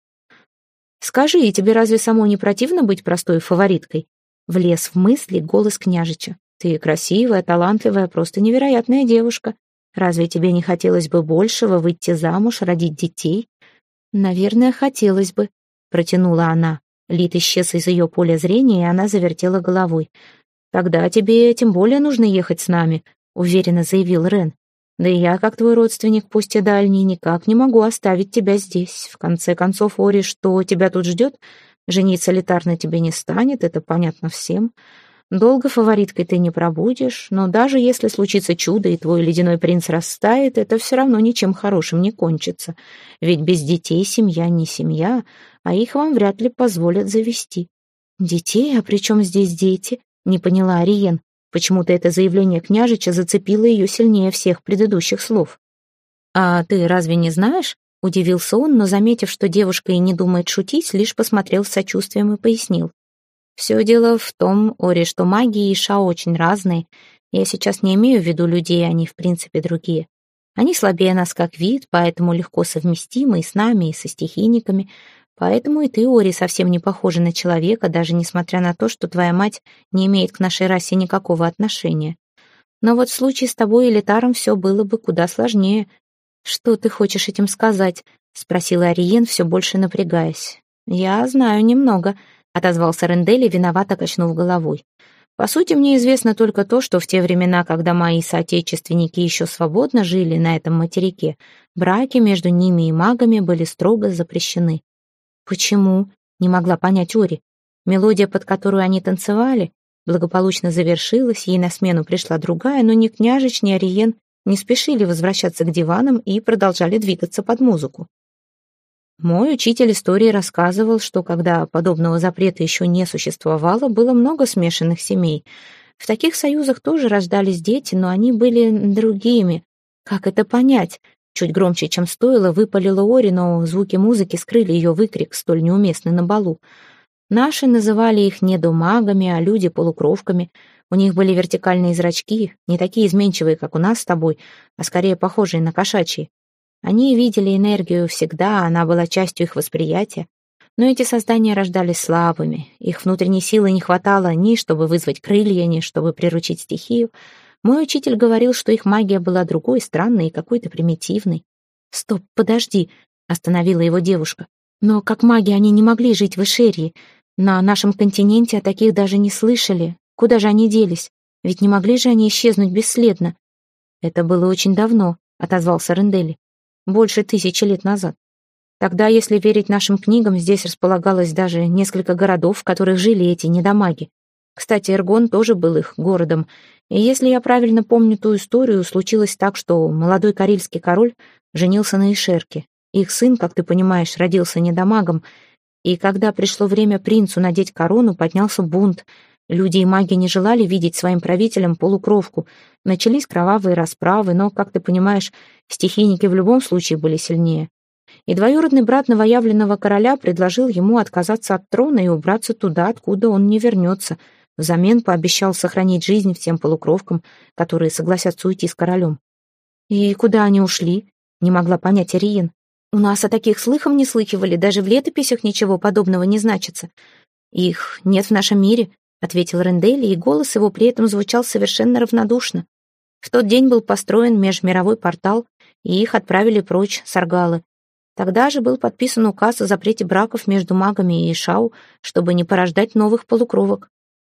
«Скажи, и тебе разве самой не противно быть простой фавориткой?» Влез в мысли голос княжича. «Ты красивая, талантливая, просто невероятная девушка. Разве тебе не хотелось бы большего, выйти замуж, родить детей?» «Наверное, хотелось бы», — протянула она. Лид исчез из ее поля зрения, и она завертела головой. «Тогда тебе тем более нужно ехать с нами», — уверенно заявил Рен. «Да и я, как твой родственник, пусть и дальний, никак не могу оставить тебя здесь. В конце концов, Ори, что тебя тут ждет? Жениться Литар на тебе не станет, это понятно всем. Долго фавориткой ты не пробудешь, но даже если случится чудо, и твой ледяной принц растает, это все равно ничем хорошим не кончится. Ведь без детей семья не семья, а их вам вряд ли позволят завести». «Детей? А при чем здесь дети?» — не поняла Ариен. Почему-то это заявление княжича зацепило ее сильнее всех предыдущих слов. «А ты разве не знаешь?» — удивился он, но, заметив, что девушка и не думает шутить, лишь посмотрел с сочувствием и пояснил. «Все дело в том, Ори, что маги и Ша очень разные. Я сейчас не имею в виду людей, они в принципе другие. Они слабее нас как вид, поэтому легко совместимы и с нами, и со стихийниками. Поэтому и ты, Ори, совсем не похожа на человека, даже несмотря на то, что твоя мать не имеет к нашей расе никакого отношения. Но вот в случае с тобой и Литаром все было бы куда сложнее». «Что ты хочешь этим сказать?» — спросила Ариен, все больше напрягаясь. «Я знаю немного», — отозвался Рендель, виновато качнув головой. «По сути, мне известно только то, что в те времена, когда мои соотечественники еще свободно жили на этом материке, браки между ними и магами были строго запрещены». «Почему?» — не могла понять Ори. Мелодия, под которую они танцевали, благополучно завершилась, ей на смену пришла другая, но ни княжич, ни Ариен не спешили возвращаться к диванам и продолжали двигаться под музыку. Мой учитель истории рассказывал, что когда подобного запрета еще не существовало, было много смешанных семей. В таких союзах тоже рождались дети, но они были другими. Как это понять? Чуть громче, чем стоило, выпалила Ори, но звуки музыки скрыли ее выкрик, столь неуместный на балу. Наши называли их не домагами, а люди полукровками. У них были вертикальные зрачки, не такие изменчивые, как у нас с тобой, а скорее похожие на кошачьи. Они видели энергию всегда, она была частью их восприятия. Но эти создания рождались слабыми. Их внутренней силы не хватало ни чтобы вызвать крылья, ни чтобы приручить стихию. Мой учитель говорил, что их магия была другой, странной и какой-то примитивной. «Стоп, подожди», — остановила его девушка. «Но как маги они не могли жить в Эшерии? На нашем континенте о таких даже не слышали. Куда же они делись? Ведь не могли же они исчезнуть бесследно?» «Это было очень давно», — отозвался Рендель. «Больше тысячи лет назад. Тогда, если верить нашим книгам, здесь располагалось даже несколько городов, в которых жили эти недомаги. Кстати, Эргон тоже был их городом. И если я правильно помню ту историю, случилось так, что молодой карельский король женился на Ишерке. Их сын, как ты понимаешь, родился недомагом. И когда пришло время принцу надеть корону, поднялся бунт. Люди и маги не желали видеть своим правителем полукровку. Начались кровавые расправы, но, как ты понимаешь, стихийники в любом случае были сильнее. И двоюродный брат новоявленного короля предложил ему отказаться от трона и убраться туда, откуда он не вернется. Взамен пообещал сохранить жизнь всем полукровкам, которые согласятся уйти с королем. «И куда они ушли?» — не могла понять Ариен. «У нас о таких слыхом не слыхивали, даже в летописях ничего подобного не значится». «Их нет в нашем мире», — ответил Рендель, и голос его при этом звучал совершенно равнодушно. В тот день был построен межмировой портал, и их отправили прочь с Аргалы. Тогда же был подписан указ о запрете браков между магами и Шау, чтобы не порождать новых полукровок.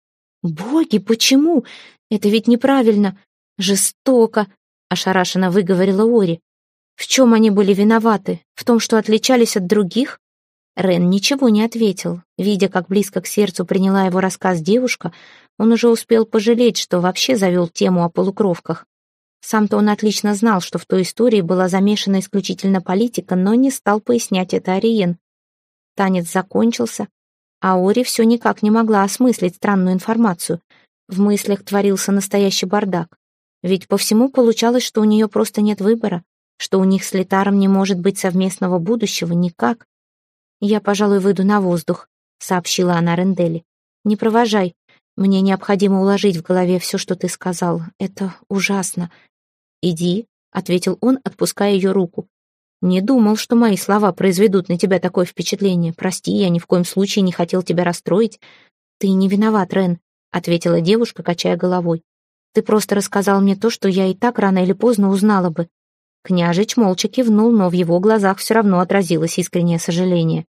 «Боги, почему? Это ведь неправильно. Жестоко», — ошарашенно выговорила Ори. «В чем они были виноваты? В том, что отличались от других?» Рен ничего не ответил. Видя, как близко к сердцу приняла его рассказ девушка, он уже успел пожалеть, что вообще завел тему о полукровках. Сам-то он отлично знал, что в той истории была замешана исключительно политика, но не стал пояснять это Ариен. Танец закончился, а Ори все никак не могла осмыслить странную информацию. В мыслях творился настоящий бардак. Ведь по всему получалось, что у нее просто нет выбора, что у них с Литаром не может быть совместного будущего никак. «Я, пожалуй, выйду на воздух», — сообщила она Ренделе. «Не провожай. Мне необходимо уложить в голове все, что ты сказал. Это ужасно». «Иди», — ответил он, отпуская ее руку. «Не думал, что мои слова произведут на тебя такое впечатление. Прости, я ни в коем случае не хотел тебя расстроить». «Ты не виноват, Рен», — ответила девушка, качая головой. «Ты просто рассказал мне то, что я и так рано или поздно узнала бы». Княжич молча кивнул, но в его глазах все равно отразилось искреннее сожаление.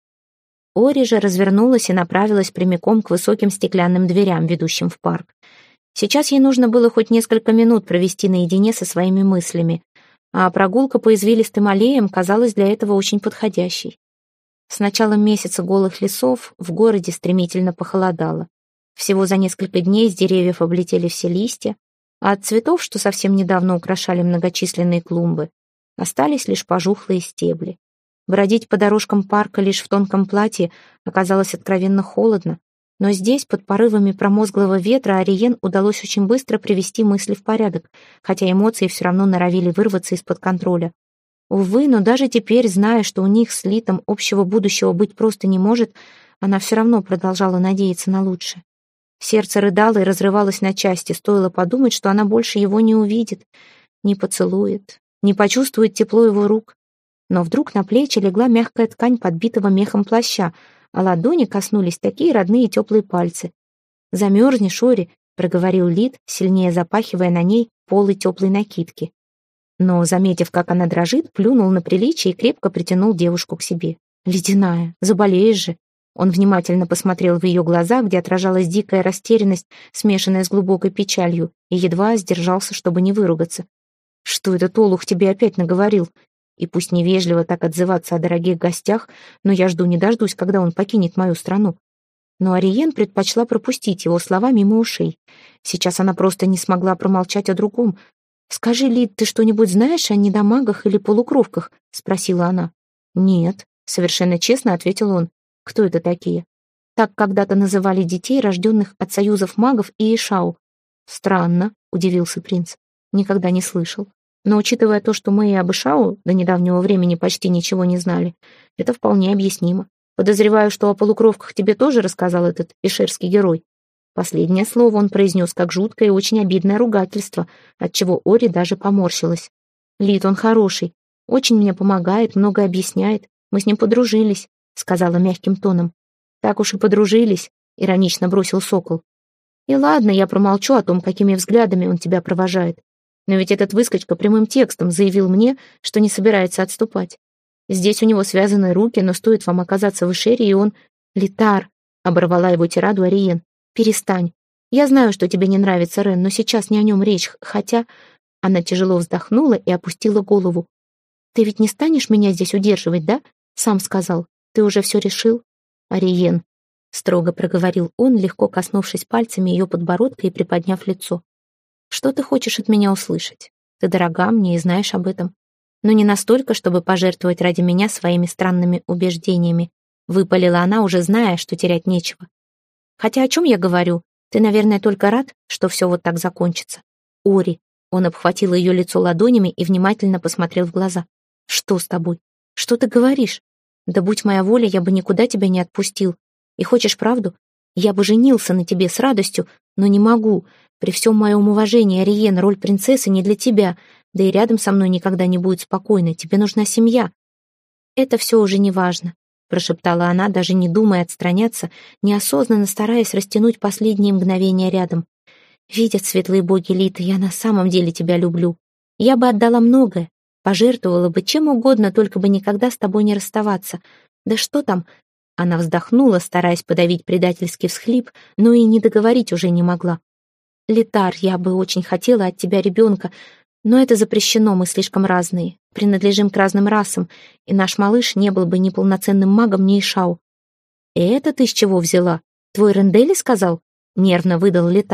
Ори же развернулась и направилась прямиком к высоким стеклянным дверям, ведущим в парк. Сейчас ей нужно было хоть несколько минут провести наедине со своими мыслями, а прогулка по извилистым аллеям казалась для этого очень подходящей. С началом месяца голых лесов в городе стремительно похолодало. Всего за несколько дней с деревьев облетели все листья, а от цветов, что совсем недавно украшали многочисленные клумбы, остались лишь пожухлые стебли. Бродить по дорожкам парка лишь в тонком платье оказалось откровенно холодно, но здесь, под порывами промозглого ветра, Ариен удалось очень быстро привести мысли в порядок, хотя эмоции все равно норовили вырваться из-под контроля. Увы, но даже теперь, зная, что у них с Литом общего будущего быть просто не может, она все равно продолжала надеяться на лучшее. Сердце рыдало и разрывалось на части, стоило подумать, что она больше его не увидит, не поцелует, не почувствует тепло его рук. Но вдруг на плечи легла мягкая ткань подбитого мехом плаща, а ладони коснулись такие родные теплые пальцы. «Замерзнешь, Ори», — проговорил Лит, сильнее запахивая на ней полы теплой накидки. Но, заметив, как она дрожит, плюнул на приличие и крепко притянул девушку к себе. «Ледяная, заболеешь же». Он внимательно посмотрел в ее глаза, где отражалась дикая растерянность, смешанная с глубокой печалью, и едва сдержался, чтобы не выругаться. «Что этот олух тебе опять наговорил? И пусть невежливо так отзываться о дорогих гостях, но я жду не дождусь, когда он покинет мою страну». Но Ариен предпочла пропустить его слова мимо ушей. Сейчас она просто не смогла промолчать о другом. «Скажи, Лид, ты что-нибудь знаешь о недомагах или полукровках?» — спросила она. «Нет», — совершенно честно ответил он. «Кто это такие?» «Так когда-то называли детей, рожденных от союзов магов и Ишау». «Странно», — удивился принц. «Никогда не слышал. Но учитывая то, что мы и об Ишау до недавнего времени почти ничего не знали, это вполне объяснимо. Подозреваю, что о полукровках тебе тоже рассказал этот ишерский герой». Последнее слово он произнес как жуткое и очень обидное ругательство, отчего Ори даже поморщилась. «Лид, он хороший, очень мне помогает, много объясняет. Мы с ним подружились», — сказала мягким тоном. «Так уж и подружились», — иронично бросил сокол. «И ладно, я промолчу о том, какими взглядами он тебя провожает. Но ведь этот выскочка прямым текстом заявил мне, что не собирается отступать. Здесь у него связаны руки, но стоит вам оказаться в Ишере, и он...» «Литар», — оборвала его тираду Ариен. «Перестань. Я знаю, что тебе не нравится Рен, но сейчас не о нем речь, хотя...» Она тяжело вздохнула и опустила голову. «Ты ведь не станешь меня здесь удерживать, да? Сам сказал. Ты уже все решил?» «Ариен», — строго проговорил он, легко коснувшись пальцами ее подбородка и приподняв лицо. «Что ты хочешь от меня услышать? Ты дорога мне и знаешь об этом. Но не настолько, чтобы пожертвовать ради меня своими странными убеждениями», — выпалила она, уже зная, что терять нечего. «Хотя о чем я говорю? Ты, наверное, только рад, что все вот так закончится. Ори». Он обхватил ее лицо ладонями и внимательно посмотрел в глаза. «Что с тобой? Что ты говоришь? Да будь моя воля, я бы никуда тебя не отпустил. И хочешь правду? Я бы женился на тебе с радостью, но не могу. При всем моем уважении, Ариен, роль принцессы не для тебя, да и рядом со мной никогда не будет спокойно. Тебе нужна семья». «Это все уже не важно», — прошептала она, даже не думая отстраняться, неосознанно стараясь растянуть последние мгновения рядом. «Видят светлые боги, Лита, я на самом деле тебя люблю. Я бы отдала многое, пожертвовала бы чем угодно, только бы никогда с тобой не расставаться. Да что там?» Она вздохнула, стараясь подавить предательский всхлип, но и не договорить уже не могла. «Литар, я бы очень хотела от тебя ребенка, но это запрещено, мы слишком разные, принадлежим к разным расам, и наш малыш не был бы ни полноценным магом, ни Ишау». «И это ты с чего взяла? Твой Рендели сказал?» — нервно выдал Литар.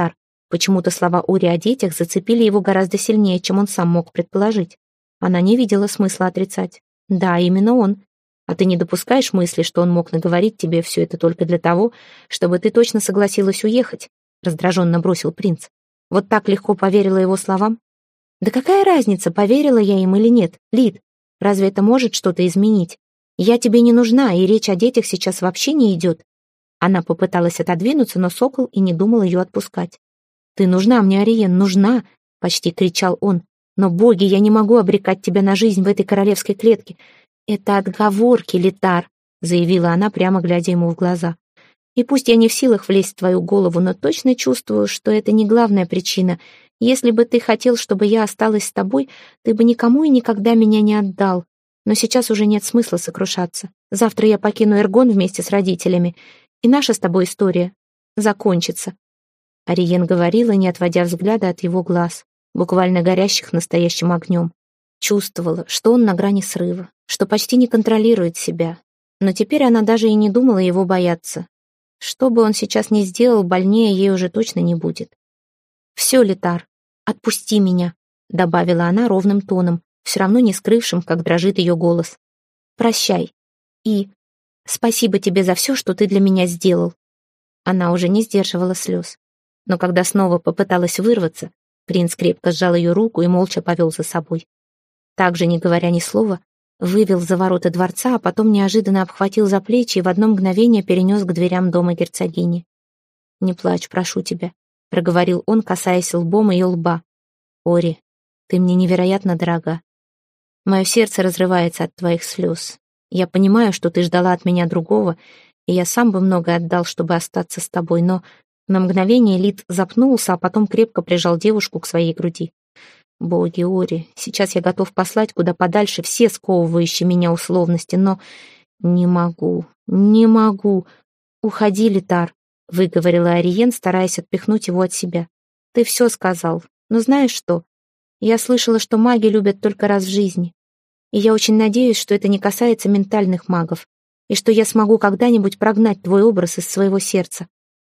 Почему-то слова Ори о детях зацепили его гораздо сильнее, чем он сам мог предположить. Она не видела смысла отрицать. Да, именно он. А ты не допускаешь мысли, что он мог наговорить тебе все это только для того, чтобы ты точно согласилась уехать? Раздраженно бросил принц. Вот так легко поверила его словам? Да какая разница, поверила я им или нет, Лид? Разве это может что-то изменить? Я тебе не нужна, и речь о детях сейчас вообще не идет. Она попыталась отодвинуться, но сокол и не думал ее отпускать. «Ты нужна мне, Ариен, нужна!» — почти кричал он. «Но, боги, я не могу обрекать тебя на жизнь в этой королевской клетке. Это отговорки, Литар», — заявила она, прямо глядя ему в глаза. «И пусть я не в силах влезть в твою голову, но точно чувствую, что это не главная причина. Если бы ты хотел, чтобы я осталась с тобой, ты бы никому и никогда меня не отдал. Но сейчас уже нет смысла сокрушаться. Завтра я покину Эргон вместе с родителями, и наша с тобой история закончится». Ариен говорила, не отводя взгляда от его глаз, буквально горящих настоящим огнем. Чувствовала, что он на грани срыва, что почти не контролирует себя. Но теперь она даже и не думала его бояться. Что бы он сейчас ни сделал, больнее ей уже точно не будет. «Все, Литар, отпусти меня», — добавила она ровным тоном, все равно не скрывшим, как дрожит ее голос. «Прощай. И спасибо тебе за все, что ты для меня сделал». Она уже не сдерживала слез. Но когда снова попыталась вырваться, принц крепко сжал ее руку и молча повел за собой. Также, не говоря ни слова, вывел за ворота дворца, а потом неожиданно обхватил за плечи и в одно мгновение перенес к дверям дома герцогини. «Не плачь, прошу тебя», — проговорил он, касаясь лбом ее лба. «Ори, ты мне невероятно дорога. Мое сердце разрывается от твоих слез. Я понимаю, что ты ждала от меня другого, и я сам бы многое отдал, чтобы остаться с тобой, но...» На мгновение Лид запнулся, а потом крепко прижал девушку к своей груди. «Боги, Ори, сейчас я готов послать куда подальше все сковывающие меня условности, но не могу, не могу. Уходи, Литар», — выговорила Ариен, стараясь отпихнуть его от себя. «Ты все сказал, но знаешь что? Я слышала, что маги любят только раз в жизни, и я очень надеюсь, что это не касается ментальных магов, и что я смогу когда-нибудь прогнать твой образ из своего сердца».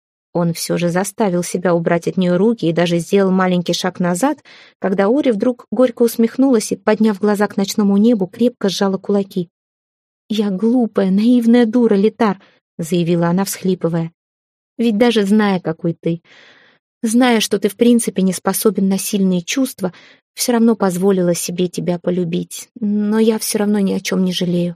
Он все же заставил себя убрать от нее руки и даже сделал маленький шаг назад, когда Ори вдруг горько усмехнулась и, подняв глаза к ночному небу, крепко сжала кулаки. «Я глупая, наивная дура, Литар», — заявила она, всхлипывая. «Ведь даже зная, какой ты, зная, что ты в принципе не способен на сильные чувства, все равно позволила себе тебя полюбить, но я все равно ни о чем не жалею».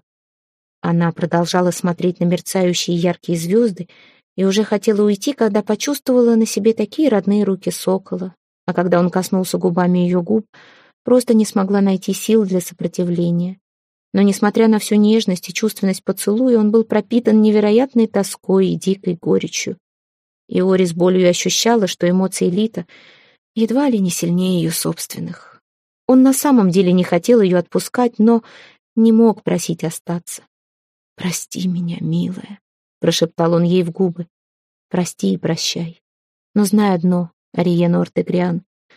Она продолжала смотреть на мерцающие яркие звезды, и уже хотела уйти, когда почувствовала на себе такие родные руки сокола, а когда он коснулся губами ее губ, просто не смогла найти сил для сопротивления. Но, несмотря на всю нежность и чувственность поцелуя, он был пропитан невероятной тоской и дикой горечью. И Ори с болью ощущала, что эмоции Лита едва ли не сильнее ее собственных. Он на самом деле не хотел ее отпускать, но не мог просить остаться. «Прости меня, милая», — прошептал он ей в губы. «Прости и прощай. Но знай одно, Ариен Ортегриан,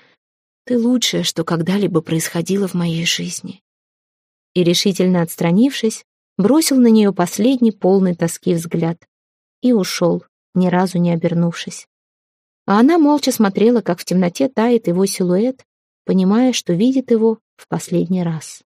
ты лучшее, что когда-либо происходило в моей жизни». И, решительно отстранившись, бросил на нее последний полный тоски взгляд и ушел, ни разу не обернувшись. А она молча смотрела, как в темноте тает его силуэт, понимая, что видит его в последний раз.